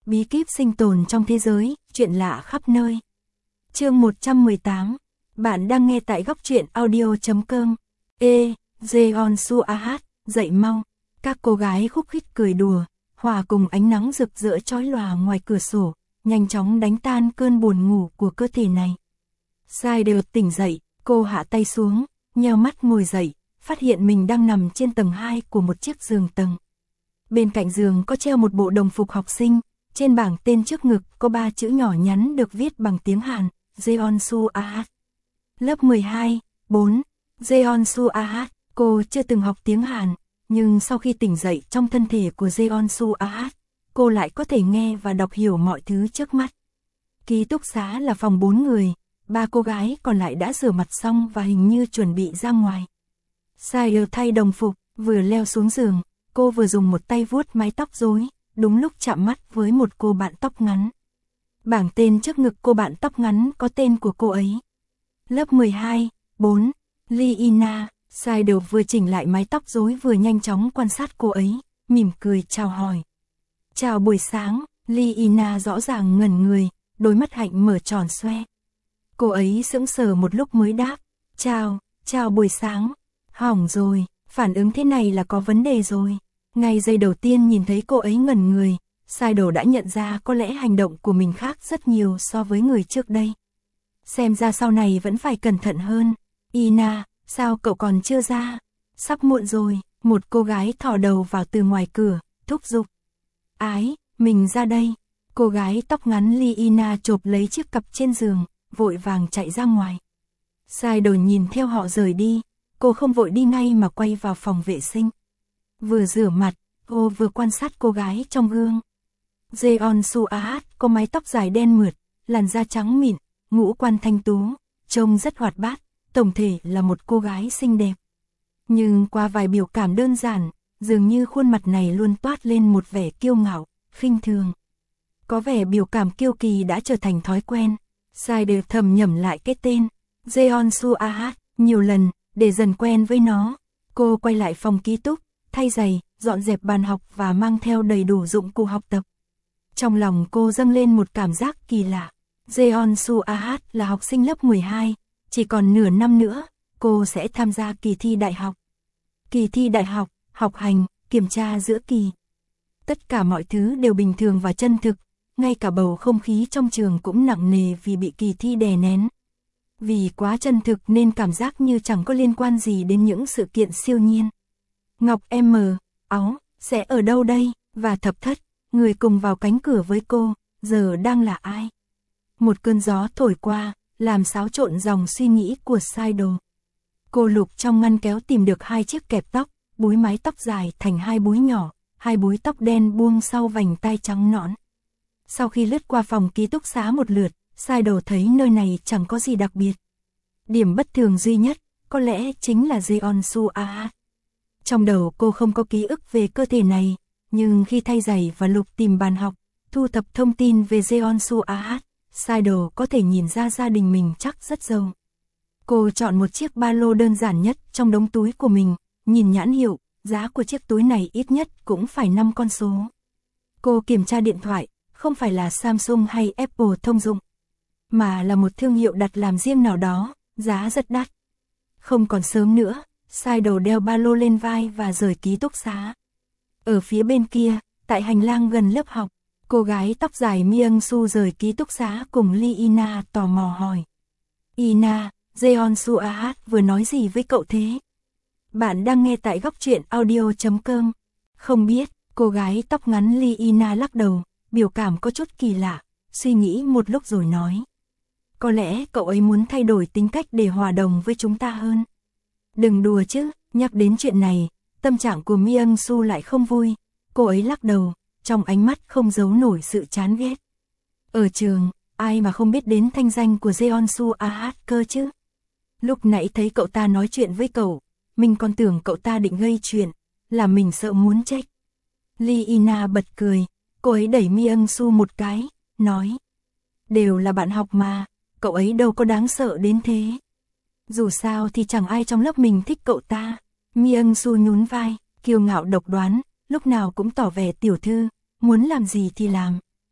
bí kíp sinh tồn trong thế giới, chuyện lạ khắp nơi. Chương 118. Bạn đang nghe tại góc truyện audio.com. Jeon-su Ah, dậy mau. Các cô gái khúc khích cười đùa, hòa cùng ánh nắng rực rỡ chói lòa ngoài cửa sổ, nhanh chóng đánh tan cơn buồn ngủ của cơ thể này. Sai đều tỉnh dậy, cô hạ tay xuống, nheo mắt ngồi dậy, phát hiện mình đang nằm trên tầng 2 của một chiếc giường tầng. Bên cạnh giường có treo một bộ đồng phục học sinh, trên bảng tên trước ngực có 3 chữ nhỏ nhắn được viết bằng tiếng Hàn, Jeon-su Ah. Lớp 12, 4, Jeon-su Ah. Cô chưa từng học tiếng Hàn, nhưng sau khi tỉnh dậy trong thân thể của Jeon-su Ah, cô lại có thể nghe và đọc hiểu mọi thứ trước mắt. Ký túc xá là phòng 4 người, 3 cô gái còn lại đã rửa mặt xong và hình như chuẩn bị ra ngoài. Sai thay đồng phục, vừa leo xuống giường, cô vừa dùng một tay vuốt mái tóc rối, đúng lúc chạm mắt với một cô bạn tóc ngắn. Bảng tên trước ngực cô bạn tóc ngắn có tên của cô ấy. Lớp 12, 4, Liina. Sai đều vừa chỉnh lại mái tóc rối vừa nhanh chóng quan sát cô ấy, mỉm cười chào hỏi. Chào buổi sáng, Liina rõ ràng ngẩn người, đôi mắt hạnh mở tròn xoe. Cô ấy sững sờ một lúc mới đáp, chào buổi sáng. Hỏng rồi, phản ứng thế này là có vấn đề rồi. Ngay giây đầu tiên nhìn thấy cô ấy ngẩn người, Sai Đồ đã nhận ra có lẽ hành động của mình khác rất nhiều so với người trước đây. Xem ra sau này vẫn phải cẩn thận hơn. Ina, sao cậu còn chưa ra? Sắp muộn rồi, một cô gái thò đầu vào từ ngoài cửa, thúc giục. Ái, mình ra đây. Cô gái tóc ngắn Liina chộp lấy chiếc cặp trên giường, vội vàng chạy ra ngoài. Sai Đồ nhìn theo họ rời đi, cô không vội đi ngay mà quay vào phòng vệ sinh. Vừa rửa mặt, cô vừa quan sát cô gái trong gương. Jeon-su Ah có mái tóc dài đen mượt, làn da trắng mịn, ngũ quan thanh tú, trông rất hoạt bát, tổng thể là một cô gái xinh đẹp. Nhưng qua vài biểu cảm đơn giản, dường như khuôn mặt này luôn toát lên một vẻ kiêu ngạo, khinh thường. Có vẻ biểu cảm kiêu kỳ đã trở thành thói quen. Sai đều thầm nhẩm lại cái tên Jeon-su Ah nhiều lần, để dần quen với nó. Cô quay lại phòng ký túc, thay giày, dọn dẹp bàn học và mang theo đầy đủ dụng cụ học tập. Trong lòng cô dâng lên một cảm giác kỳ lạ. Jeon-su Ah là học sinh lớp 12, chỉ còn nửa năm nữa, cô sẽ tham gia kỳ thi đại học. Kỳ thi đại học, học hành, kiểm tra giữa kỳ. Tất cả mọi thứ đều bình thường và chân thực, ngay cả bầu không khí trong trường cũng nặng nề vì bị kỳ thi đè nén. Vì quá chân thực nên cảm giác như chẳng có liên quan gì đến những sự kiện siêu nhiên. Ngọc M, Áo, sẽ ở đâu đây? Và Thập Thất, người cùng vào cánh cửa với cô, giờ đang là ai? Một cơn gió thổi qua, làm xáo trộn dòng suy nghĩ của Sai Đồ. Cô lục trong ngăn kéo tìm được 2 chiếc kẹp tóc, búi mái tóc dài thành 2 búi nhỏ, 2 búi tóc đen buông sau vành tai trắng nõn. Sau khi lướt qua phòng ký túc xá một lượt, Sai Đồ thấy nơi này chẳng có gì đặc biệt. Điểm bất thường duy nhất, có lẽ chính là Jeon-su Ah. Trong đầu cô không có ký ức về cơ thể này, nhưng khi thay giày và lục tìm bàn học, thu thập thông tin về Jeon-su Ah, Sai Đồ có thể nhìn ra gia đình mình chắc rất giàu. Cô chọn một chiếc ba lô đơn giản nhất trong đống túi của mình, nhìn nhãn hiệu, giá của chiếc túi này ít nhất cũng phải 5 con số. Cô kiểm tra điện thoại, không phải là Samsung hay Apple thông dụng, mà là một thương hiệu đặt làm riêng nào đó, giá rất đắt. Không còn sớm nữa, Sai Đồ đeo ba lô lên vai và rời ký túc xá. Ở phía bên kia, tại hành lang gần lớp học, cô gái tóc dài Myung-su rời ký túc xá cùng Liina tò mò hỏi. Ina, Jeon-su Ah vừa nói gì với cậu thế? Bạn đang nghe tại góc truyện audio.com. Không biết, cô gái tóc ngắn Liina lắc đầu, biểu cảm có chút kỳ lạ, suy nghĩ một lúc rồi nói. Có lẽ cậu ấy muốn thay đổi tính cách để hòa đồng với chúng ta hơn. Đừng đùa chứ, nhắc đến chuyện này, tâm trạng của Myung-su lại không vui. Cô ấy lắc đầu, trong ánh mắt không giấu nổi sự chán ghét. Ở trường, ai mà không biết đến thanh danh của Jeon-su Ah cơ chứ? Lúc nãy thấy cậu ta nói chuyện với cậu, mình còn tưởng cậu ta định gây chuyện, làm mình sợ muốn chết. Liina bật cười, cô ấy đẩy Myung-su một cái, nói. Đều là bạn học mà, cậu ấy đâu có đáng sợ đến thế. Dù sao thì chẳng ai trong lớp mình thích cậu ta. Myung-su nhún vai, kiêu ngạo độc đoán, lúc nào cũng tỏ vẻ tiểu thư, muốn làm gì thì làm.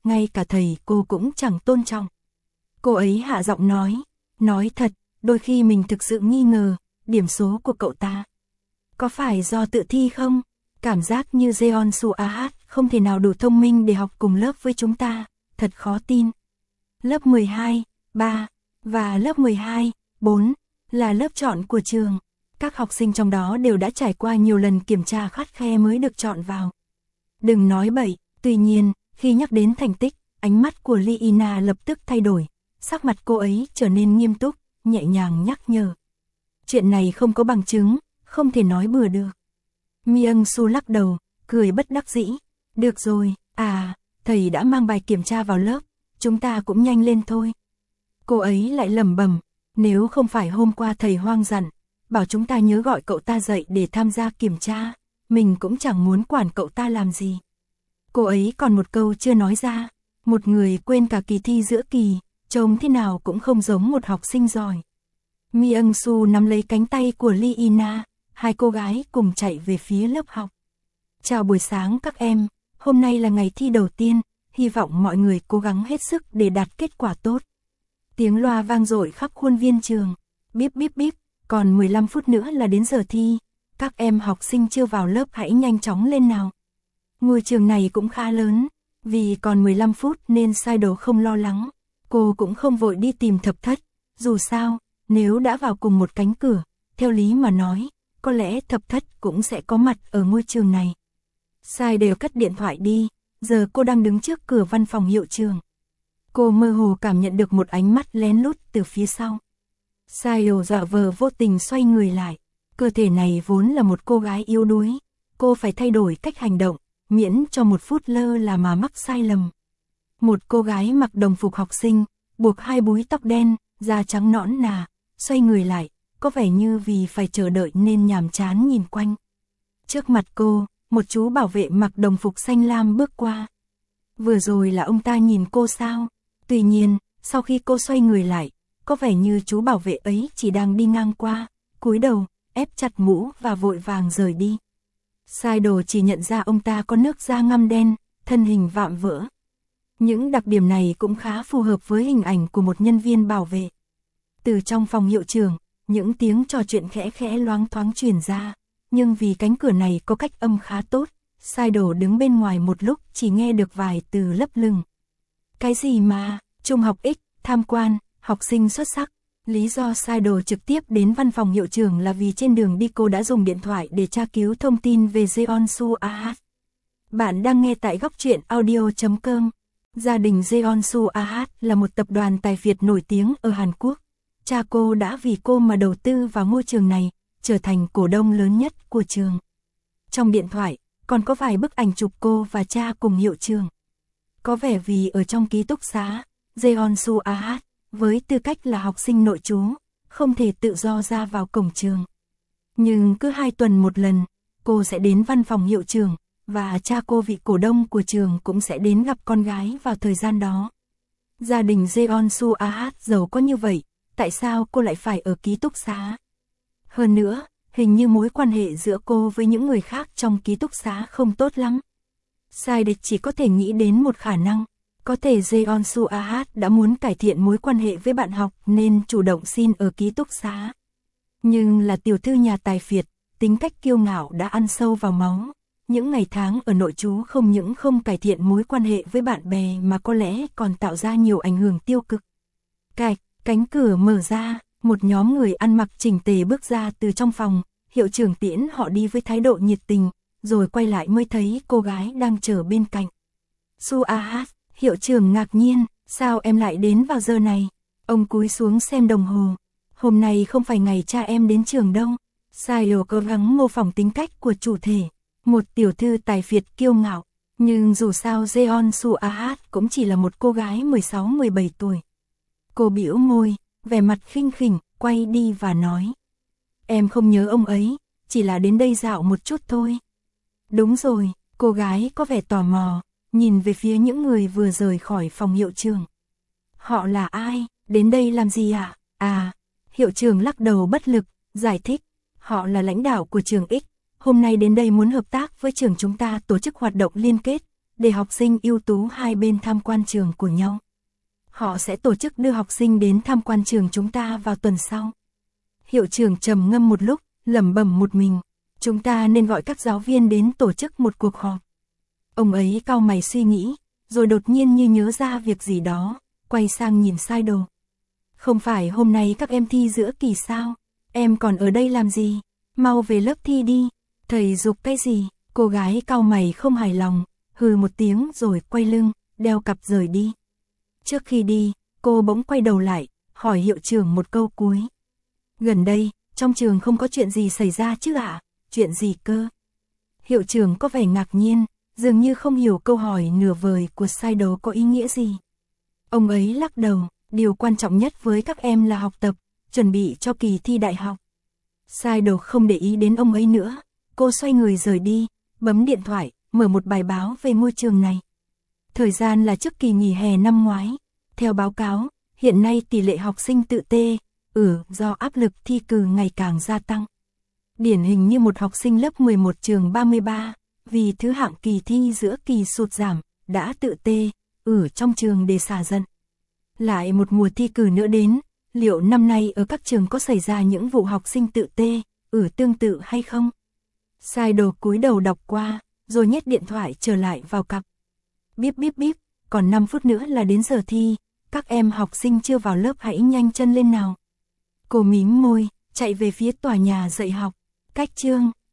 ngay cả thầy cô cũng chẳng tôn trọng. Cô ấy hạ giọng nói thật, đôi khi mình thực sự nghi ngờ, điểm số của cậu ta. Có phải do tự thi không? Cảm giác như Jeon Suahat không thể nào đủ thông minh để học cùng lớp với chúng ta, thật khó tin. Lớp 12, 3 và lớp 12, 4 là lớp chọn của trường. Các học sinh trong đó đều đã trải qua nhiều lần kiểm tra khắt khe mới được chọn vào. Đừng nói bậy, tuy nhiên, khi nhắc đến thành tích, ánh mắt của Liina lập tức thay đổi, sắc mặt cô ấy trở nên nghiêm túc, nhẹ nhàng nhắc nhở. Chuyện này không có bằng chứng, không thể nói bừa được. Myung Su lắc đầu, cười bất đắc dĩ. Được rồi, thầy đã mang bài kiểm tra vào lớp, chúng ta cũng nhanh lên thôi. Cô ấy lại lẩm bẩm, nếu không phải hôm qua thầy hoang dặn, bảo chúng ta nhớ gọi cậu ta dậy để tham gia kiểm tra, mình cũng chẳng muốn quản cậu ta làm gì. Cô ấy còn một câu chưa nói ra, một người quên cả kỳ thi giữa kỳ, trông thế nào cũng không giống một học sinh giỏi. Myung Su nắm lấy cánh tay của Liina, hai cô gái cùng chạy về phía lớp học. Chào buổi sáng các em, hôm nay là ngày thi đầu tiên, hy vọng mọi người cố gắng hết sức để đạt kết quả tốt. Tiếng loa vang dội khắp khuôn viên trường, bíp bíp bíp, còn 15 phút nữa là đến giờ thi, các em học sinh chưa vào lớp hãy nhanh chóng lên nào. Ngôi trường này cũng khá lớn, vì còn 15 phút nên Sidle không lo lắng, cô cũng không vội đi tìm thập thất, dù sao, nếu đã vào cùng một cánh cửa, theo lý mà nói, có lẽ thập thất cũng sẽ có mặt ở ngôi trường này. Sidle cất điện thoại đi, giờ cô đang đứng trước cửa văn phòng hiệu trường. Cô mơ hồ cảm nhận được một ánh mắt lén lút từ phía sau. Sidle giả vờ vô tình xoay người lại, cơ thể này vốn là một cô gái yếu đuối, cô phải thay đổi cách hành động, miễn cho một phút lơ là mà mắc sai lầm. Một cô gái mặc đồng phục học sinh, buộc hai búi tóc đen, da trắng nõn nà, xoay người lại, có vẻ như vì phải chờ đợi nên nhàm chán nhìn quanh. Trước mặt cô, một chú bảo vệ mặc đồng phục xanh lam bước qua. Vừa rồi là ông ta nhìn cô sao? Tuy nhiên, sau khi cô xoay người lại, có vẻ như chú bảo vệ ấy chỉ đang đi ngang qua, cúi đầu, ép chặt mũ và vội vàng rời đi. Sidle chỉ nhận ra ông ta có nước da ngăm đen, thân hình vạm vỡ. Những đặc điểm này cũng khá phù hợp với hình ảnh của một nhân viên bảo vệ. Từ trong phòng hiệu trưởng, những tiếng trò chuyện khẽ khẽ loáng thoáng truyền ra, nhưng vì cánh cửa này có cách âm khá tốt, Sidle đứng bên ngoài một lúc chỉ nghe được vài từ lấp lửng. Cái gì mà, trung học X, tham quan, học sinh xuất sắc. Lý do Sidle trực tiếp đến văn phòng hiệu trưởng là vì trên đường đi cô đã dùng điện thoại để tra cứu thông tin về Jeon Suahat. Bạn đang nghe tại góc truyện audio.com. Gia đình Jeon Suahat là một tập đoàn tài phiệt nổi tiếng ở Hàn Quốc. Cha cô đã vì cô mà đầu tư vào ngôi trường này, trở thành cổ đông lớn nhất của trường. Trong điện thoại, còn có vài bức ảnh chụp cô và cha cùng hiệu trưởng. Có vẻ vì ở trong ký túc xá, Jeon Suahat, với tư cách là học sinh nội trú, không thể tự do ra vào cổng trường. Nhưng cứ 2 tuần một lần, cô sẽ đến văn phòng hiệu trưởng, và cha cô vị cổ đông của trường cũng sẽ đến gặp con gái vào thời gian đó. Gia đình Jeon Suahat giàu có như vậy, tại sao cô lại phải ở ký túc xá? Hơn nữa, hình như mối quan hệ giữa cô với những người khác trong ký túc xá không tốt lắm. Sidle chỉ có thể nghĩ đến một khả năng, có thể Jeon Suahat đã muốn cải thiện mối quan hệ với bạn học nên chủ động xin ở ký túc xá. Nhưng là tiểu thư nhà tài phiệt, tính cách kiêu ngạo đã ăn sâu vào máu. Những ngày tháng ở nội trú không những không cải thiện mối quan hệ với bạn bè mà có lẽ còn tạo ra nhiều ảnh hưởng tiêu cực. Cánh cửa mở ra, một nhóm người ăn mặc chỉnh tề bước ra từ trong phòng, hiệu trưởng tiễn họ đi với thái độ nhiệt tình, rồi quay lại mới thấy cô gái đang chờ bên cạnh. Suahat, hiệu trưởng ngạc nhiên, sao em lại đến vào giờ này? Ông cúi xuống xem đồng hồ. Hôm nay không phải ngày cha em đến trường đâu. Sidle cố gắng mô phỏng tính cách của chủ thể, một tiểu thư tài phiệt kiêu ngạo, nhưng dù sao Jeon Suahat cũng chỉ là một cô gái 16-17 tuổi. Cô bĩu môi, vẻ mặt khinh khỉnh, quay đi và nói: Em không nhớ ông ấy, chỉ là đến đây dạo một chút thôi. Đúng rồi, cô gái có vẻ tò mò, nhìn về phía những người vừa rời khỏi phòng hiệu trưởng. Họ là ai, đến đây làm gì ạ? Hiệu trưởng lắc đầu bất lực, giải thích, họ là lãnh đạo của trường X, hôm nay đến đây muốn hợp tác với trường chúng ta tổ chức hoạt động liên kết, để học sinh ưu tú hai bên tham quan trường của nhau. Họ sẽ tổ chức đưa học sinh đến tham quan trường chúng ta vào tuần sau. Hiệu trưởng trầm ngâm một lúc, lẩm bẩm một mình, chúng ta nên gọi các giáo viên đến tổ chức một cuộc họp. Ông ấy cau mày suy nghĩ, rồi đột nhiên như nhớ ra việc gì đó, quay sang nhìn Sai-đồ. Không phải hôm nay các em thi giữa kỳ sao? Em còn ở đây làm gì? Mau về lớp thi đi. Thầy giục cái gì? Cô gái cau mày không hài lòng, hừ một tiếng rồi quay lưng, đeo cặp rời đi. Trước khi đi, cô bỗng quay đầu lại, hỏi hiệu trưởng một câu cuối. Gần đây, trong trường không có chuyện gì xảy ra chứ ạ? Chuyện gì cơ? Hiệu trưởng có vẻ ngạc nhiên, dường như không hiểu câu hỏi nửa vời của Sai-đồ có ý nghĩa gì. Ông ấy lắc đầu, điều quan trọng nhất với các em là học tập, chuẩn bị cho kỳ thi đại học. Sai-đồ không để ý đến ông ấy nữa, cô xoay người rời đi, bấm điện thoại, mở một bài báo về môi trường này. Thời gian là trước kỳ nghỉ hè năm ngoái. Theo báo cáo, hiện nay tỷ lệ học sinh tự tê, do áp lực thi cử ngày càng gia tăng. Điển hình như một học sinh lớp 11 trường 33, vì thứ hạng kỳ thi giữa kỳ sụt giảm, đã tự tê, trong trường để xả giận. Lại một mùa thi cử nữa đến, liệu năm nay ở các trường có xảy ra những vụ học sinh tự tê, tương tự hay không? Sai-đồ cúi đầu đọc qua, rồi nhét điện thoại trở lại vào cặp. Bíp bíp bíp, còn 5 phút nữa là đến giờ thi, các em học sinh chưa vào lớp hãy nhanh chân lên nào. Cô mím môi, chạy về phía tòa nhà dạy học. Cách chương